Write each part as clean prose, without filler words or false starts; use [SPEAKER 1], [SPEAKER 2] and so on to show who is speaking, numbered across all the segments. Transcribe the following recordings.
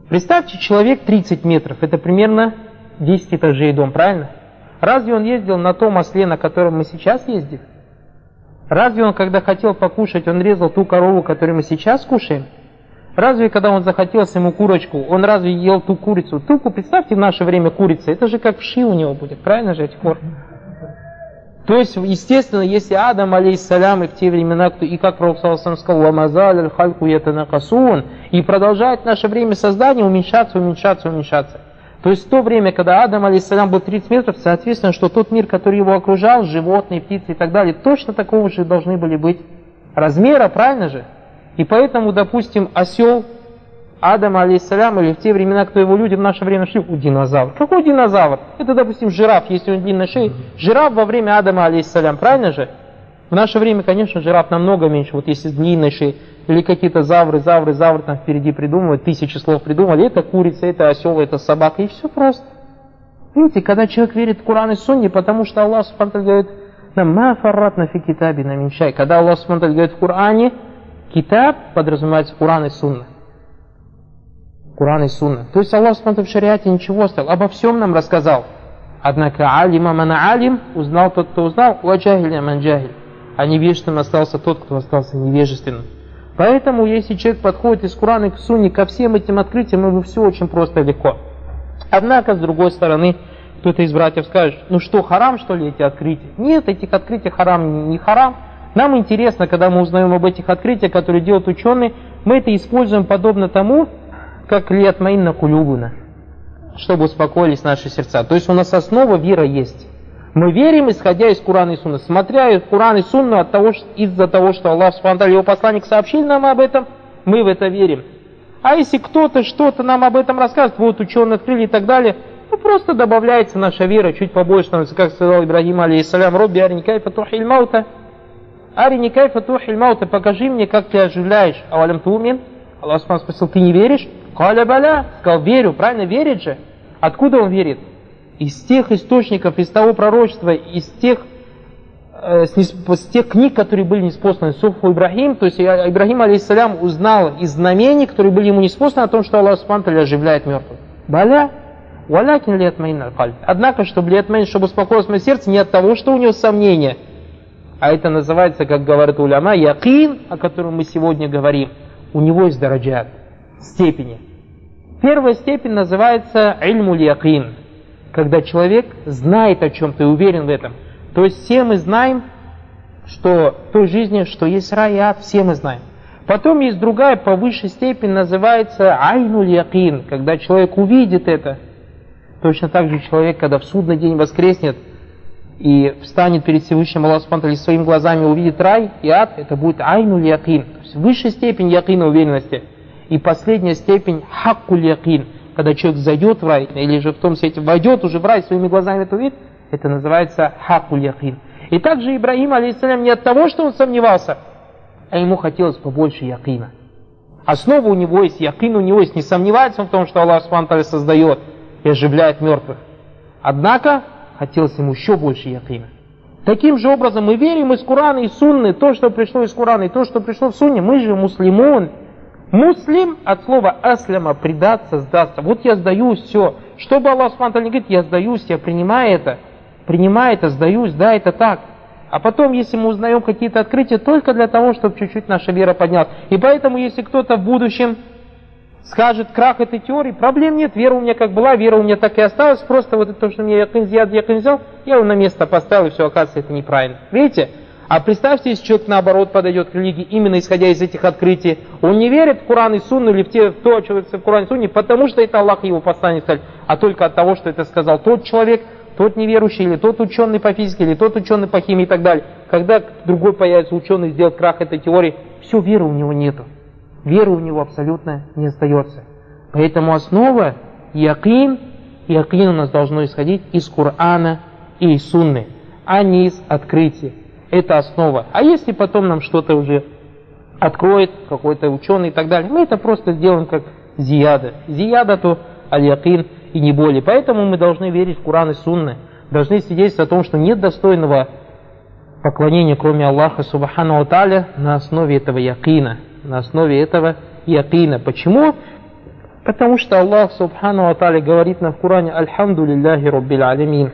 [SPEAKER 1] Представьте, человек 30 метров, это примерно 10 этажей дом, правильно? Разве он ездил на том осле, на котором мы сейчас ездим? Разве он, когда хотел покушать, он резал ту корову, которую мы сейчас кушаем? Разве, когда он захотелось ему курочку, он разве ел ту курицу? Представьте, в наше время курица, это же как вши у него будет, правильно же, этих пор? То есть, естественно, если Адам, алейхиссалям, и в те времена, и как Пророк саллаллаху сказал, «Вамазаль аль-хальку ятанакасун», и продолжает наше время создания уменьшаться. То есть, в то время, когда Адам, алейхиссалям, был 30 метров, соответственно, что тот мир, который его окружал, животные, птицы и так далее, точно такого же должны были быть размера, правильно же? И поэтому, допустим, осел Адам, алейхиссалям, или в те времена, кто его люди в наше время шли, динозавр. Какой динозавр? Это, допустим, жираф, если он длинной шеи. Жираф во время Адама, алейхиссалям, правильно же? В наше время, конечно, жираф намного меньше, вот если с длинной шеей. Или какие-то завры там впереди придумывают, 1000 слов придумали. Это курица, это осел, это собака, и все просто. Видите, когда человек верит в Коран и Сунне, потому что Аллах Субхану говорит, «Ма фарратна фи китабина мин шай». Когда Аллах Субхану говорит в Коране, китаб подразумевается Коран и Сунна. Коран и Сунна. То есть Аллах Субхану в шариате ничего оставил, обо всем нам рассказал. Однако алима ман алим, узнал тот, кто узнал, ва джахиля ман джахиль. А невежественным остался тот, кто остался невежественным. Поэтому, если человек подходит из Корана к Сунне ко всем этим открытиям, ему все очень просто и легко. Однако, с другой стороны, кто-то из братьев скажет, ну что, харам, что ли, эти открытия? Нет, этих открытий харам не харам. Нам интересно, когда мы узнаем об этих открытиях, которые делают ученые, мы это используем подобно тому, как лиатмаинна кулюбуна, чтобы успокоились наши сердца. То есть у нас основа вера есть. Мы верим, исходя из Корана и Сунны. Смотря Коран и Сунну из-за того, что Аллах Субхану ва Тааля, его посланник, сообщил нам об этом, мы в это верим. А если кто-то что-то нам об этом рассказывает, вот ученые открыли и так далее, ну просто добавляется наша вера, чуть побольше становится, как сказал Ибрагим, алейхиссалям, «Робби арини кайфа тухиль маута». Арини кайфа тухиль маута, покажи мне, как ты оживляешь. Авалям туумин. Аллах Субхану спросил, ты не веришь? Каля баля. Сказал, верю, правильно, верит же. Откуда он верит? Из тех источников, из того пророчества, из тех книг, которые были ниспосланы. Суфу Ибрагим, то есть Ибрагим, алейхиссалям, узнал из знамений, которые были ему ниспосланы, о том, что Аллах Субхану ва Тааля оживляет мертвых. Баля. Валякин лиатмаин аль-кальб. Однако, чтобы успокоилось мое сердце, не от того, что у него сомнения, а это называется, как говорят уляма, якин, о котором мы сегодня говорим. У него есть дараджат, степени. Первая степень называется ильмуль якин, когда человек знает о чем-то и уверен в этом. То есть все мы знаем, что в той жизни, что есть рай и ад, все мы знаем. Потом есть другая, по высшей степени, называется айнуль якин, когда человек увидит это. Точно так же человек, когда в судный день воскреснет и встанет перед Всевышним Аллахом Субхану ва Тааля, своими глазами увидит рай и ад, это будет айнуль якин. То есть высшая степень якина, уверенности. И последняя степень хаккуль якин, когда человек зайдет в рай, или же в том свете войдет уже в рай, своими глазами это увидит, это называется хаккуль якин. И также Ибрагим, алейхиссалям, не от того, что он сомневался, а ему хотелось побольше якина. Основа у него есть, якин у него есть, не сомневается он в том, что Аллах Субхану ва Тааля создает и оживляет мертвых. Однако, хотелось ему еще больше якина. Таким же образом мы верим из Корана и Сунны, то, что пришло из Корана и то, что пришло в Сунне, мы же муслимун. Муслим от слова асляма, предаться, сдаться. Вот я сдаюсь, все. Что бы Аллах Субхану ва Тааля говорит, я сдаюсь, я принимаю это, сдаюсь, да, это так. А потом, если мы узнаем какие-то открытия, только для того, чтобы чуть-чуть наша вера поднялась. И поэтому, если кто-то в будущем скажет крах этой теории, проблем нет, вера у меня как была, вера у меня так и осталась, просто вот это то, что мне якин взял, я его на место поставил, и все, оказывается, это неправильно. Видите? А представьте, если человек наоборот подойдет к религии, именно исходя из этих открытий, он не верит в Коран и Сунну или в то, что в Коране и Сунне, потому что это Аллах и его посланник сказали, а только от того, что это сказал тот человек, тот неверующий, или тот ученый по физике, или тот ученый по химии и так далее. Когда другой появится ученый, сделает крах этой теории, все, веры у него нету. Веры у него абсолютно не остается. Поэтому основа якин у нас должно исходить из Корана и из Сунны, а не из открытий. Это основа. А если потом нам что-то уже откроет, какой-то ученый и так далее, мы это просто сделаем как зияда. Зияда то аль-якин и не более. Поэтому мы должны верить в Коран и Сунны, должны свидетельствовать о том, что нет достойного поклонения, кроме Аллаха Субхану ва Тааля, на основе этого якина. На основе этого якина. Почему? Потому что Аллах Субхану ва Тааля говорит нам в Коране: «Альхамду лилляхи раббил алямин».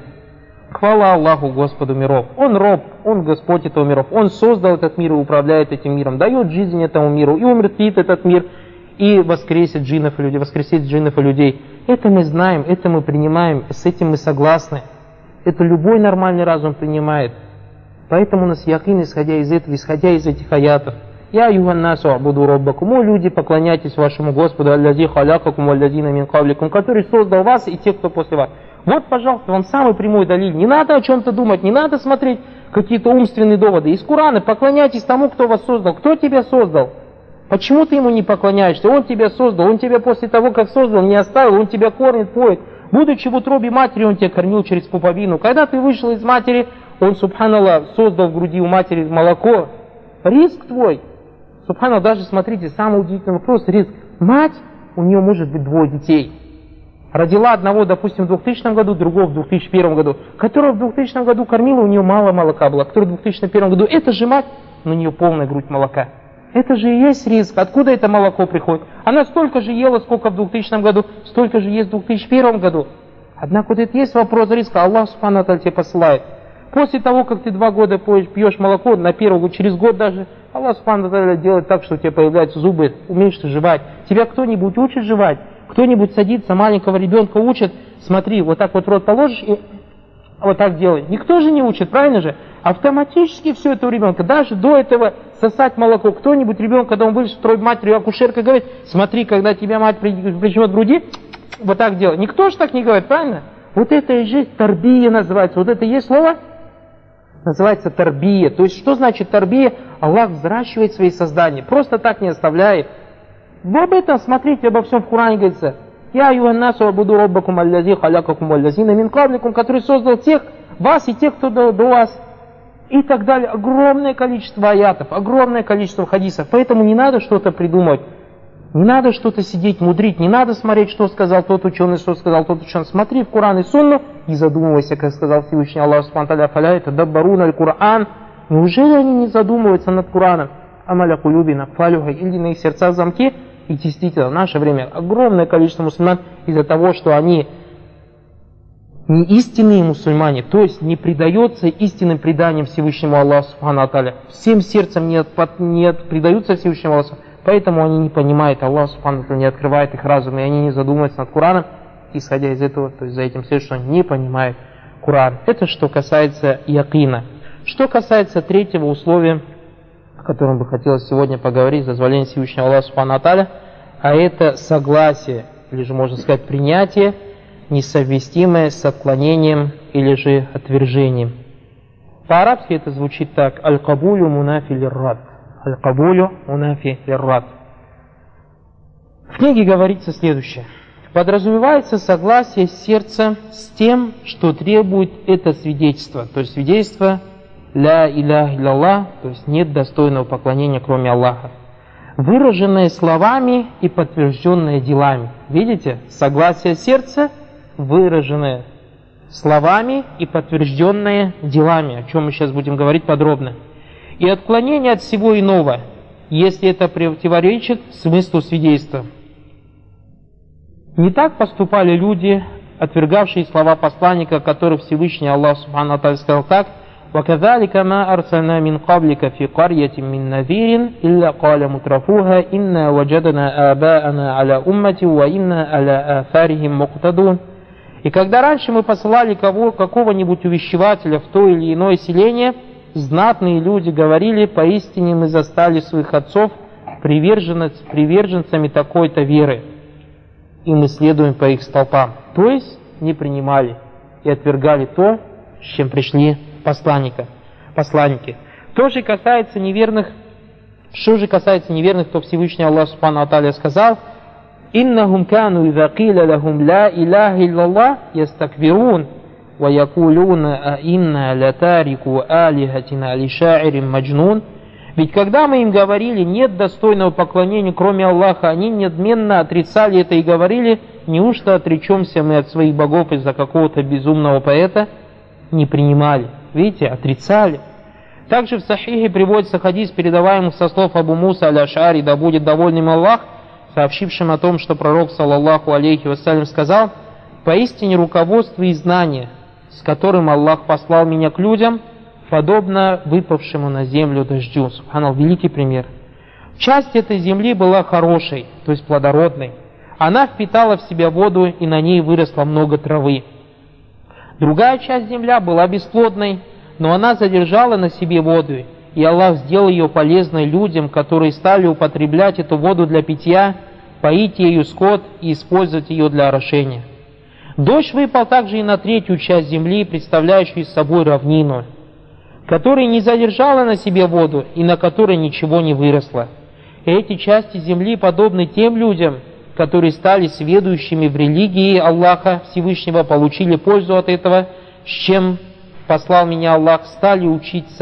[SPEAKER 1] Хвала Аллаху, Господу миров. Он роб, Он Господь этого миров. Он создал этот мир и управляет этим миром, дает жизнь этому миру и умертвит этот мир, и воскресит джиннов и людей, воскресит джиннов и людей. Это мы знаем, это мы принимаем, с этим мы согласны. Это любой нормальный разум принимает. Поэтому у нас якин, исходя из этого, исходя из этих аятов. «Я юханнасу абуду роббакум». О люди, поклоняйтесь вашему Господу, аллази халякакум аллазина мин кабликум, который создал вас и тех, кто после вас. Вот, пожалуйста, вам самый прямой далиль. Не надо о чем-то думать, не надо смотреть какие-то умственные доводы. Из Корана поклоняйтесь тому, кто вас создал. Кто тебя создал? Почему ты ему не поклоняешься? Он тебя создал, он тебя после того, как создал, не оставил, он тебя кормит, поет. Будучи в утробе матери, он тебя кормил через пуповину. Когда ты вышел из матери, он, субханаллах, создал в груди у матери молоко. Риск твой. Субханаллах, даже смотрите, самый удивительный вопрос, риск. Мать, у нее может быть 2 детей. Родила одного, допустим, в 2000 году, другого в 2001 году. Которого в 2000 году кормила, у нее мало молока было. Который в 2001 году, это же мать, но у нее полная грудь молока. Это же и есть риск. Откуда это молоко приходит? Она столько же ела, сколько в 2000 году, столько же ест в 2001 году. Однако вот это есть вопрос риска. Аллах Субхану ва Тааля тебе посылает. После того, как ты 2 года пьешь молоко, на первый год, через год даже, Аллах Субхану ва Тааля делает так, что у тебя появляются зубы, умеешь ты жевать. Тебя кто-нибудь учит жевать? Кто-нибудь садится, маленького ребенка учит, смотри, вот так вот в рот положишь и вот так делай. Никто же не учит, правильно же? Автоматически все это у ребенка. Даже до этого сосать молоко. Кто-нибудь ребенок, когда он вылез в утробе матери, акушерка говорит: смотри, когда тебя мать прижмет к груди, вот так делай. Никто же так не говорит, правильно? Вот это и есть тарбия называется. Вот это и есть слово? Называется тарбия. То есть что значит тарбия? Аллах взращивает свои создания. Просто так не оставляет. Вы об этом смотрите, обо всем в Коране говорится. «Я юханнасу абуду роббакум аллази халякакум аллазина мин кабликум», который создал тех, вас и тех, кто до вас. И так далее. Огромное количество аятов, огромное количество хадисов. Поэтому не надо что-то придумать. Не надо что-то сидеть, мудрить. Не надо смотреть, что сказал тот ученый, что сказал тот ученый. Смотри в Коран и Сунну и задумывайся, как сказал Всевышний Аллах Субхану ва Тааля: «Фаля ятадаббаруна аль-Кур'ан». Неужели они не задумываются над Кораном? «Амаля кулюбина фалюха», или на их сердцах замки. И действительно, в наше время огромное количество мусульман из-за того, что они не истинные мусульмане, то есть не предаются истинным преданиям Всевышнему Аллаху Субхану ва Тааля, всем сердцем не предаются Всевышнему Аллаху, поэтому они не понимают, Аллах Субхану ва Тааля не открывает их разум, и они не задумываются над Кораном, исходя из этого, то есть за этим следует, что они не понимают Коран. Это что касается якина. Что касается третьего условия, о котором бы хотелось сегодня поговорить, дозволение Всевышнего Аллаха Субхану ва Тааля, а это согласие, или же можно сказать принятие, несовместимое с отклонением или же отвержением. По-арабски это звучит так: «Аль-кабулю мунафи лир-рад». «Аль-кабулю мунафи лир-рад». В книге говорится следующее. Подразумевается согласие сердца с тем, что требует это свидетельство, то есть свидетельство «Ля иляха илlallah», то есть нет достойного поклонения, кроме Аллаха, выраженное словами и подтвержденное делами. Видите? Согласие сердца, выраженное словами и подтвержденное делами, о чем мы сейчас будем говорить подробно. И отклонение от всего иного, если это противоречит смыслу свидетельства. Не так поступали люди, отвергавшие слова посланника, которых Всевышний Аллах Субхану ва Тааля сказал так: وَكَذَلِكَ مَا أَرْسَلْنَا مِنْ قَبْلِكَ فِي قَرْيَةٍ مِنْ نَذِيرٍ إِلَّا قَالَ مُتْرَفُوهَا إِنَّا وَجَدْنَا آبَاءَنَا عَلَى أُمَّةٍ وَإِنَّا عَلَى آثَارِهِمْ مُقْتَدُونَ. И когда раньше мы посылали какого-нибудь увещевателя в то или иное селение, знатные люди говорили: поистине мы застали своих отцов приверженцами такой-то веры, и мы следуем по их столпам. То есть не принимали и отвергали то, с чем пришли посланники. Что же касается неверных, то Всевышний Аллах Субхану ва Тааля сказал: «Иннахум кану иза киля лахум ла иляха илlallah ястакбирун ва якулуна инна латарику алихатина ли шаирин маджнун». Ведь когда мы им говорили: нет достойного поклонения, кроме Аллаха, они неотменно отрицали это и говорили: неужто отречемся мы от своих богов из-за какого-то безумного поэта? Не принимали. Видите, отрицали. Также в Сахихе приводится хадис, передаваемый со слов Абу Муса аль-Аш'ари, да будет доволен им Аллах, сообщившим о том, что пророк, саллаллаху алейхи вассалям, сказал: «Поистине руководство и знание, с которым Аллах послал меня к людям, подобно выпавшему на землю дождю». Субханаллах, великий пример. Часть этой земли была хорошей, то есть плодородной. Она впитала в себя воду, и на ней выросло много травы. Другая часть земля была бесплодной, но она задержала на себе воду, и Аллах сделал ее полезной людям, которые стали употреблять эту воду для питья, поить ею скот и использовать ее для орошения. Дождь выпал также и на третью часть земли, представляющую собой равнину, которая не задержала на себе воду и на которой ничего не выросло. И эти части земли подобны тем людям, которые стали сведущими в религии Аллаха Всевышнего, получили пользу от этого, с чем послал меня Аллах, стали учиться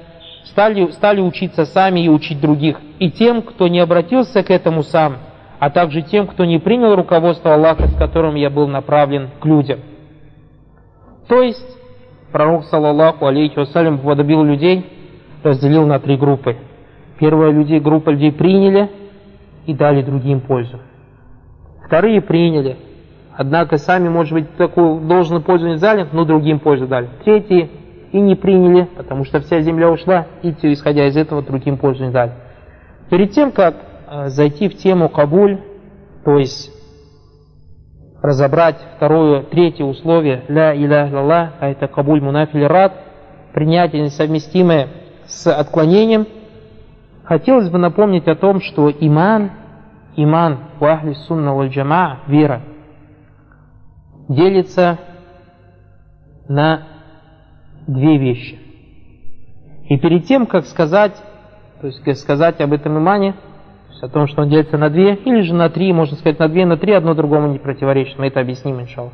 [SPEAKER 1] сами и учить других. И тем, кто не обратился к этому сам, а также тем, кто не принял руководство Аллаха, с которым я был направлен к людям. То есть, пророк, саллаллаху алейхи вассалям, уподобил людей, разделил на три группы. Первая группа людей приняли и дали другим пользу. Вторые приняли, однако сами, может быть, такую должную пользу не дали, но другим пользу дали. Третьи и не приняли, потому что вся земля ушла, и исходя из этого другим пользу не дали. Перед тем, как зайти в тему кабуль, то есть разобрать третье условие ля иляха илlallah, а это кабуль мунафиль рад, принятие несовместимое с отклонением, хотелось бы напомнить о том, что иман у ахли сунна валь джамаа, вера, делится на две вещи. И перед тем, как сказать об этом имане, о том, что он делится на две, или же на три, можно сказать на две, на три, одно другому не противоречит. Мы это объясним, иншаллах.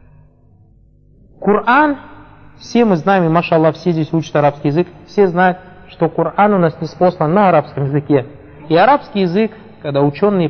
[SPEAKER 1] Коран, все мы знаем, и машаллах, все здесь учат арабский язык, все знают, что Коран у нас ниспослан на арабском языке. И арабский язык, когда ученые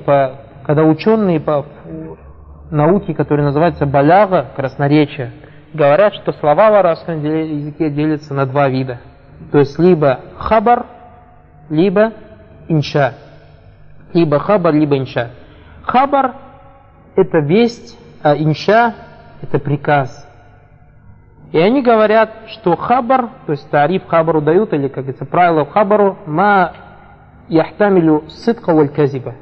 [SPEAKER 1] по науке, которая называется баляга, красноречие, говорят, что слова в арабском языке делятся на два вида. То есть либо хабар, либо инша. Либо хабар, либо инша. Хабар – это весть, а инша – это приказ. И они говорят, что хабар, то есть тариф хабару дают, или, как говорится, правило хабару, ма яхтамилю сидка валь казиба.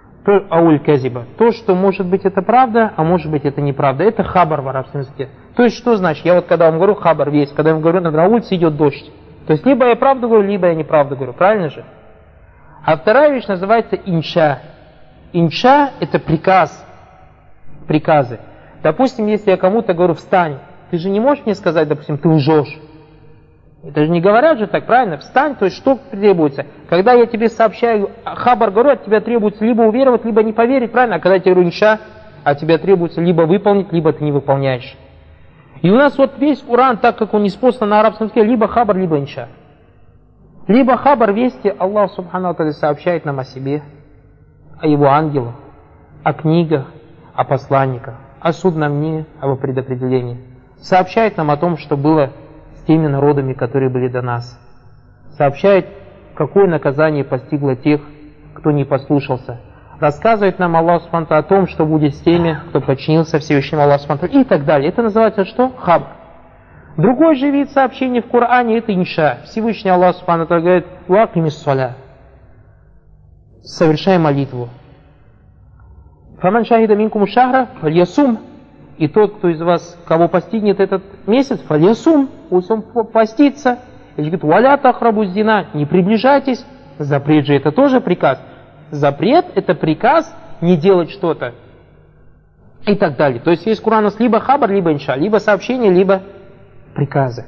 [SPEAKER 1] То, что может быть это правда, а может быть это неправда. Это хабар в арабском языке. То есть что значит? Я вот когда вам говорю хабар весть, когда я вам говорю, на улице идет дождь. То есть либо я правду говорю, либо я неправду говорю. Правильно же? А вторая вещь называется инша. Инша – это приказ. Приказы. Допустим, если я кому-то говорю «встань», ты же не можешь мне сказать, допустим, «ты лжешь». Это же не говорят же так, правильно? Встань, то есть что требуется? Когда я тебе сообщаю, хабар говорю, от тебя требуется либо уверовать, либо не поверить, правильно? А когда я тебе говорю инша, от тебя требуется либо выполнить, либо ты не выполняешь. И у нас вот весь Коран, так как он ниспослан на арабском языке, либо хабар, либо инша. Либо хабар вести, Аллах субхану ва тааля сообщает нам о себе, о его ангелах, о книгах, о посланниках, о судном дне, об предопределении. Сообщает нам о том, что было с теми народами, которые были до нас. Сообщает, какое наказание постигло тех, кто не послушался. Рассказывает нам Аллах субхану ва тааля о том, что будет с теми, кто подчинился Всевышнему Аллаху субхану ва тааля, и так далее. Это называется что? Хабар. Другой же вид сообщения в Коране – это инша. Всевышний Аллах субхану ва тааля говорит: «Вакимис саля». Совершай молитву. «Фаман шахида минкум шахра фальясум». И тот, кто из вас, кого постигнет этот месяц, фальясум, пусть он постится. И говорит: «Валя тахрабу зина». Не приближайтесь. Запрет же это тоже приказ. Запрет – это приказ не делать что-то. И так далее. То есть есть Коран либо хабар, либо инша, либо сообщение, либо приказы.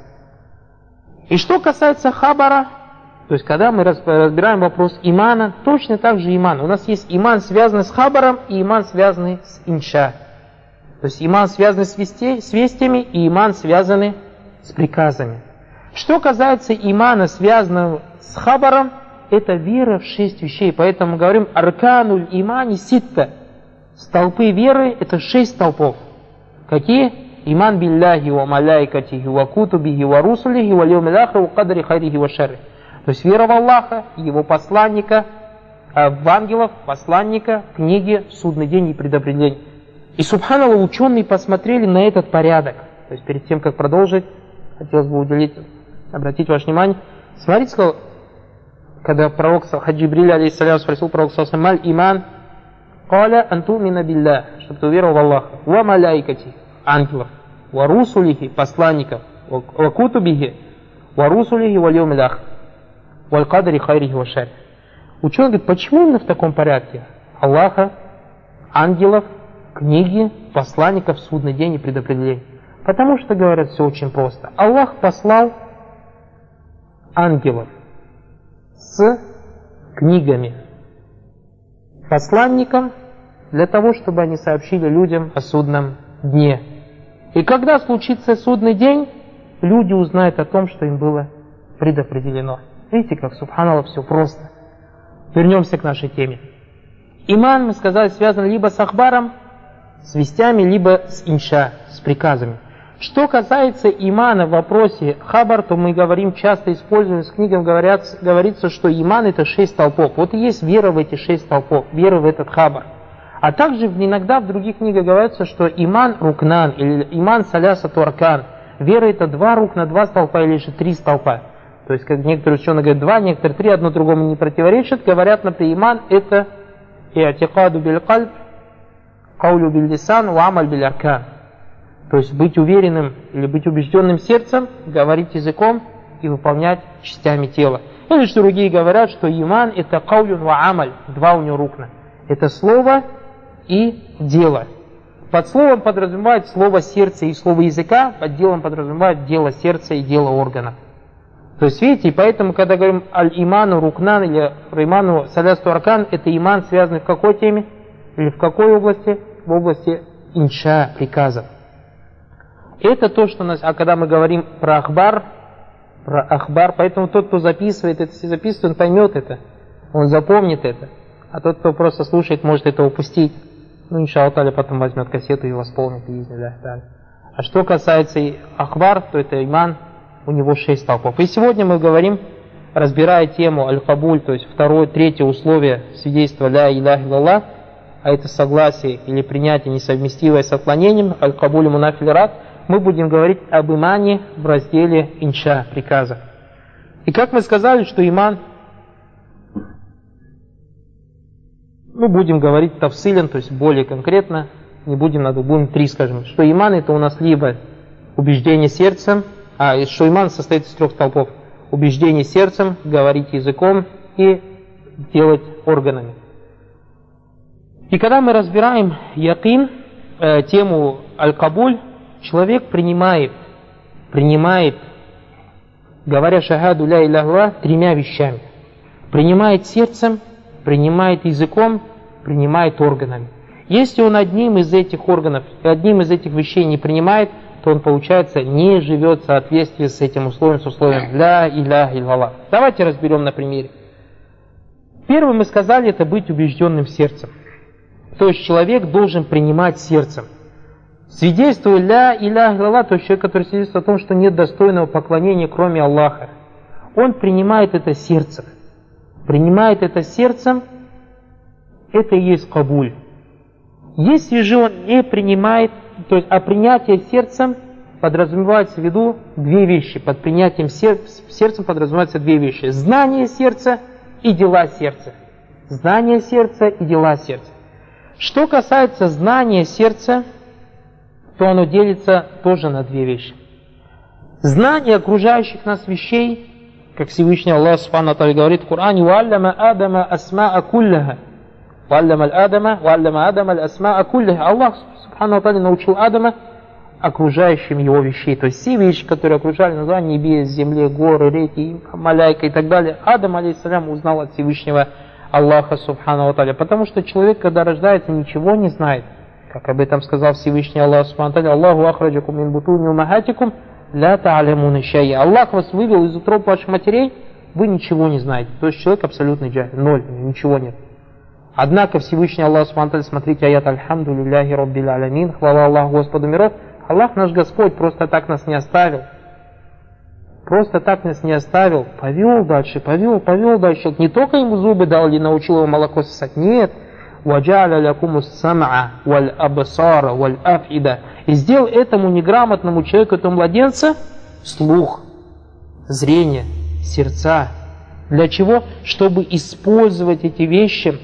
[SPEAKER 1] И что касается хабара, то есть когда мы разбираем вопрос имана, точно так же иман. У нас есть иман, связанный с хабаром, и иман, связанный с инша. То есть иман, связанный с вестями, и иман, связанный с приказами. Что касается имана, связанного с хабаром, это вера в 6 вещей. Поэтому мы говорим аркануль имани ситта. Столпы веры – это 6 столпов. Какие? Иман билляхи ва маляйкатихи ва кутубихи ва русулихи ва льюмил ахир ва кадри хайрихи ва шарри. То есть вера в Аллаха, Его посланника, в ангелов, посланника, книги, судный день и предопределение. И, субханаллах, ученые посмотрели на этот порядок. То есть перед тем, как продолжить, хотелось бы обратить ваше внимание. Смотрите, сказал, когда пророк Джибриль, алейхиссалям, спросил пророк саллаллаху иман, «Каля антумина билля», чтобы ты уверовал в Аллаха, «Ва маляйкати», ангелов, «Ва русулихи», посланников, «Ва кутубихи», «Ва русулихи ва льюмил ахир, ва кадри хайрихи ва шарри». Ученый говорит, почему именно в таком порядке? Аллаха, ангелов, книги, посланников, судный день и предопределение. Потому что, говорят, все очень просто. Аллах послал ангелов с книгами, посланникам, для того, чтобы они сообщили людям о судном дне. И когда случится судный день, люди узнают о том, что им было предопределено. Видите, как, субханаллах, все просто. Вернемся к нашей теме. Иман, мы сказали, связан либо с ахбаром, с вестями, либо с инша, с приказами. Что касается имана в вопросе хабар, то мы говорим, часто используем, с книгам говорится, что иман это 6 столпов. Вот и есть вера в эти 6 столпов, вера в этот хабар. А также иногда в других книгах говорится, что иман рукнан, или иман саляса туркан. Вера это 2 рукна, 2 столпа или же 3 столпа. То есть, как некоторые ученые говорят 2, некоторые 3, одно другому не противоречит. Говорят, например, иман это иатикаду биль кальб, каулю биль лисан, ва амаль биль аркан. То есть быть уверенным или быть убежденным сердцем, говорить языком и выполнять частями тела. Или что другие говорят, что иман это каулюн ва амаль, 2 у него рукна. Это слово и дело. Под словом подразумевает слово сердца и слово языка, под делом подразумевает дело сердца и дело органов. То есть, видите, и поэтому, когда говорим аль-иману рукнан или иману салясту аркан, это иман, связанный в какой теме? Или в какой области? В области инша, приказов. Это то, что у нас, а когда мы говорим про ахбар, поэтому тот, кто записывает это, если записывает, он поймет это, он запомнит это, а тот, кто просто слушает, может это упустить. Ну, иншаллах, потом возьмет кассету и восполнит. А что касается ахбар, то это иман, у него 6 столпов. И сегодня мы говорим, разбирая тему аль-кабуль, то есть 2, 3 условие свидетельства ля иляха илlallah, а это согласие или принятие, несовместимое с отклонением, аль-кабуль мунафиль рад, мы будем говорить об имане в разделе инша, приказа. И как мы сказали, что иман, мы будем говорить тавсилен, то есть более конкретно, не будем 3, скажем, что иман это у нас либо убеждение сердцем, что иман состоит из 3 столпов. Убеждение сердцем, говорить языком и делать органами. И когда мы разбираем якин, тему аль-кабуль, человек принимает, говоря шахаду ля иляха илlallah, 3 вещами. Принимает сердцем, принимает языком, принимает органами. Если он одним из этих органов, одним из этих вещей не принимает, то он, получается, не живет в соответствии с этим условием, с условием ля иляха илlallah. Давайте разберем на примере. Первое мы сказали, это быть убежденным сердцем. То есть человек должен принимать сердцем. Свидетельствуя ля иляха илlallah, то есть человек, который свидетельствует о том, что нет достойного поклонения, кроме Аллаха, он принимает это сердцем. Принимает это сердцем, это и есть кабуль. Если же он не принимает, то есть, а принятие сердцем подразумевается в виду 2 вещи. Под принятием сердцем подразумеваются 2 вещи. Знание сердца и дела сердца. Знание сердца и дела сердца. Что касается знания сердца, то оно делится тоже на 2 вещи. Знание окружающих нас вещей, как Всевышний Аллах Субхану ва Тааля говорит в Коране, «Ва'аллама Адама асма'a кулляха». «Ва'аллама Адама асма'a кулляха». Аллах Субхану ва Тааля научил Адама окружающим его вещей. То есть все вещи, которые окружали название небес, земли, горы, реки, маляйка и так далее. Адам, алейхиссалям, узнал от Всевышнего Аллаха Субхану ва Тааля. Потому что человек, когда рождается, ничего не знает. Как об этом сказал Всевышний Аллах Субхану ва Тааля, «Аллаху ахраджакум мин бутуни уммахатикум ля та'алямуна шай'а». Аллах вас вывел из утроб ваших матерей, вы ничего не знаете. То есть человек абсолютный джахиль, 0, ничего нет. Однако Всевышний Аллах Субхану ва Тааля, смотрите, аят «Альхамду лилляхи раббил алямин», хвала Аллаху Господу миров, Аллах наш Господь просто так нас не оставил. Просто так нас не оставил, повел дальше. Не только ему зубы дал или научил его молоко сосать, нет. وَجَعَلَ لَكُمُ السَّمْعَ وَالْأَبْصَارَ وَالْأَفْئِدَةَ. И сделал этому неграмотному человеку, этому младенца, слух, зрение, сердца. Для чего? Чтобы использовать эти вещи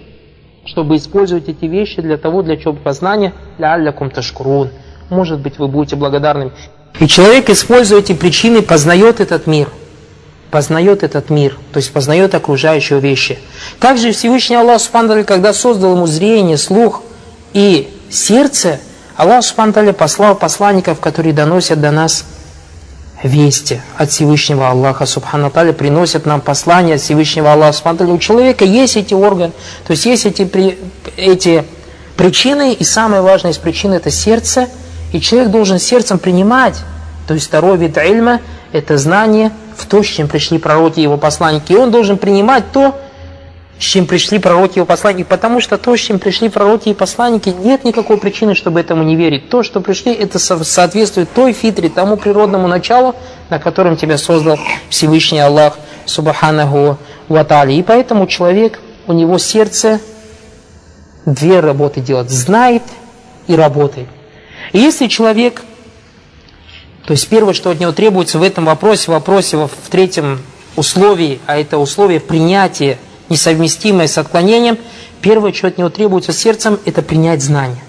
[SPEAKER 1] для того, для чего познания, لَعَلَّكُمْ تَشْكُرُونَ. Может быть, вы будете благодарными. И человек, используя эти причины, познает этот мир, то есть познает окружающие вещи. Также Всевышний Аллах Субхану, когда создал ему зрение, слух и сердце, Аллах Субхану послал посланников, которые доносят до нас вести от Всевышнего Аллаха Субхану, приносят нам послания от Всевышнего Аллаха Субхану. У человека есть эти органы, то есть есть эти причины, и самая важная из причин это сердце, и человек должен сердцем принимать, то есть второй вид ильма, это знание в то, с чем пришли пророки и его посланники. И он должен принимать то, с чем пришли пророки и его посланники, потому что то, с чем пришли пророки и посланники, нет никакой причины, чтобы этому не верить. То, что пришли, это соответствует той фитре, тому природному началу, на котором тебя создал Всевышний Аллах Субханаху ва Тааля. И поэтому человек, у него сердце две работы делает: знает и работает. И если человек, то есть первое, что от него требуется в этом вопросе в третьем условии, а это условие принятия, несовместимое с отклонением, первое, что от него требуется сердцем, это принять знание.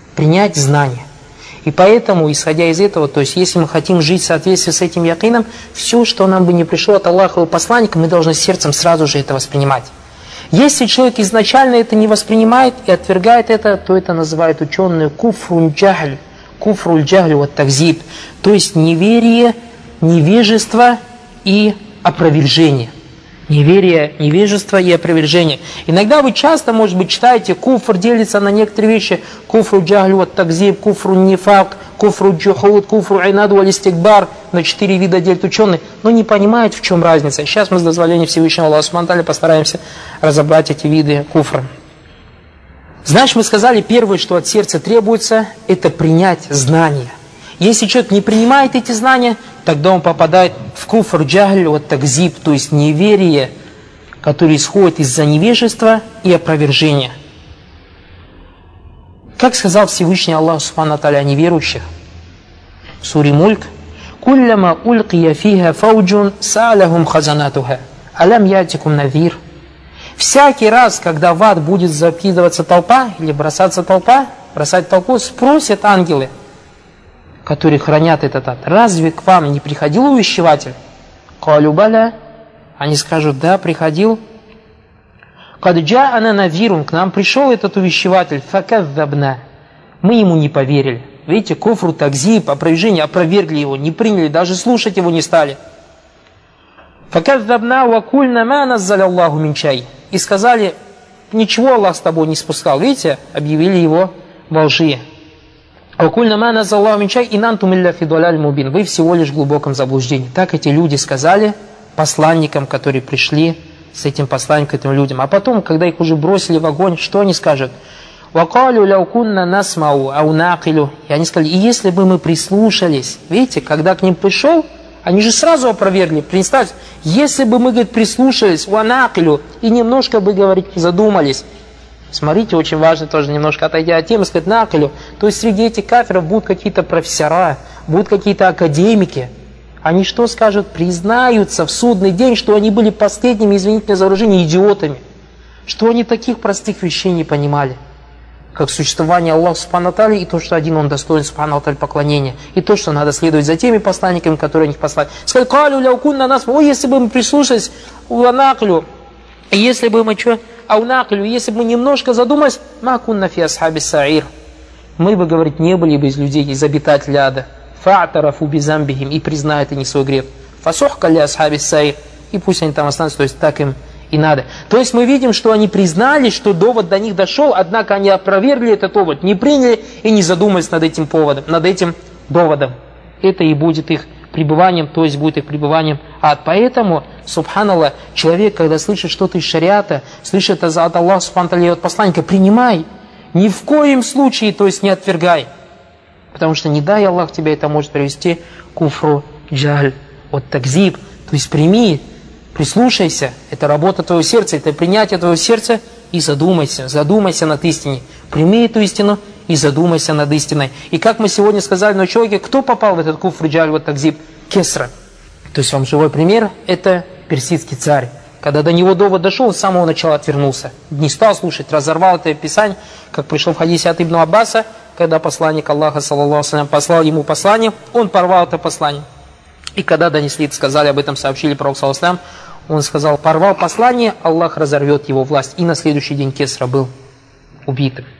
[SPEAKER 1] И поэтому, исходя из этого, то есть если мы хотим жить в соответствии с этим якином, все, что нам бы не пришло от Аллаха и посланника, мы должны сердцем сразу же это воспринимать. Если человек изначально это не воспринимает и отвергает это, то это называют ученые куфруль джахль вот такзиб, то есть неверие, невежество и опровержение. Невежество и опровержение. Иногда вы часто, может быть, читаете, куфр делится на некоторые вещи: куфру джахль вот такзиб, куфру нифак, куфру джухуд, куфру айнад валь истикбар, на 4 вида делят ученые, но не понимают, в чем разница. Сейчас мы с дозволения Всевышнего Аллаха Субхану ва Тааля постараемся разобрать эти виды куфра. Значит, мы сказали, первое, что от сердца требуется, это принять знания. Если человек не принимает эти знания, тогда он попадает в куфр джахль вот такзиб, то есть неверие, которое исходит из-за невежества и опровержения. Как сказал Всевышний Аллах Субхану ва Тааля о неверующих в суре Мульк: «Кулляма улькия фиха фауджун са'алахум хазанатуха, алям ятикум навир». Всякий раз, когда в ад будет закидываться толпа, или бросать толпу, спросят ангелы, которые хранят этот ад: разве к вам не приходил увещеватель? Калю баля. Они скажут: да, приходил. Кад джа'ана навирун, к нам пришел этот увещеватель, факадзабна. Мы ему не поверили. Видите, куфру такзиб, опровержение, опровергли его, не приняли, даже слушать его не стали. Факадзабна ва кульна ма наззаля Аллаху мин шай. И сказали: ничего Аллах с тобой не спускал. Видите, объявили его во лжи. Вы всего лишь в глубоком заблуждении. Так эти люди сказали посланникам, которые пришли с этим посланием к этим людям. А потом, когда их уже бросили в огонь, что они скажут? И они сказали: и если бы мы прислушались, видите, когда к ним пришел, они же сразу опровергли. Представьте, если бы мы, говорит, прислушались, и немножко бы, говорит, задумались. Смотрите, очень важно тоже немножко отойти от темы, сказать накалю. То есть среди этих кафиров будут какие-то профессора, будут какие-то академики. Они что скажут? Признаются в судный день, что они были последними, извините за выражение, идиотами. Что они таких простых вещей не понимали. Как существование Аллаха Субхану ва Тааля, и то, что один Он достоин Субхану ва Тааля поклонения, и то, что надо следовать за теми посланниками, которые них послали. Сказали: калю ляукун на нас, если бы мы прислушались, уанаклю, если бы мы что, аунаклю, если бы мы немножко задумались, макунна фи асхаби саир, мы бы, говорит, не были бы из людей, из обитателей ада. Фа'тарафу бизамбихим, и признают они свой грех. Фасухка ли асхаби саир, и пусть они там останутся, то есть так им и надо. То есть мы видим, что они признали, что довод до них дошел, однако они опровергли этот довод, не приняли и не задумались над этим поводом, над этим доводом. Это и будет их пребыванием, то есть будет их пребыванием ад. Поэтому, субханаллах, человек, когда слышит что-то из шариата, слышит от Аллаха субхану ва Тааля, от посланника, принимай. Ни в коем случае, то есть не отвергай. Потому что не дай Аллах тебя это может привести к куфру джахль Вот такзиб, то есть прими, прислушайся, это работа твоего сердца, это принятие твоего сердца, и задумайся над истиной. Прими эту истину и задумайся над истиной. И как мы сегодня сказали на учебе, кто попал в этот куфр, джаль, вот такзиб? Кесра. То есть вам живой пример, это персидский царь. Когда до него довод дошел, он с самого начала отвернулся. Не стал слушать, разорвал это писание, как пришло в хадисе от Ибн Аббаса, когда посланник Аллаха, саллаллаху алейхи ва саллям, послал ему послание, он порвал это послание. И когда донесли, сказали об этом, сообщили пророку, саллаллаху алейхи ва саллям, он сказал, порвал послание, Аллах разорвет его власть. И на следующий день Кесра был убит.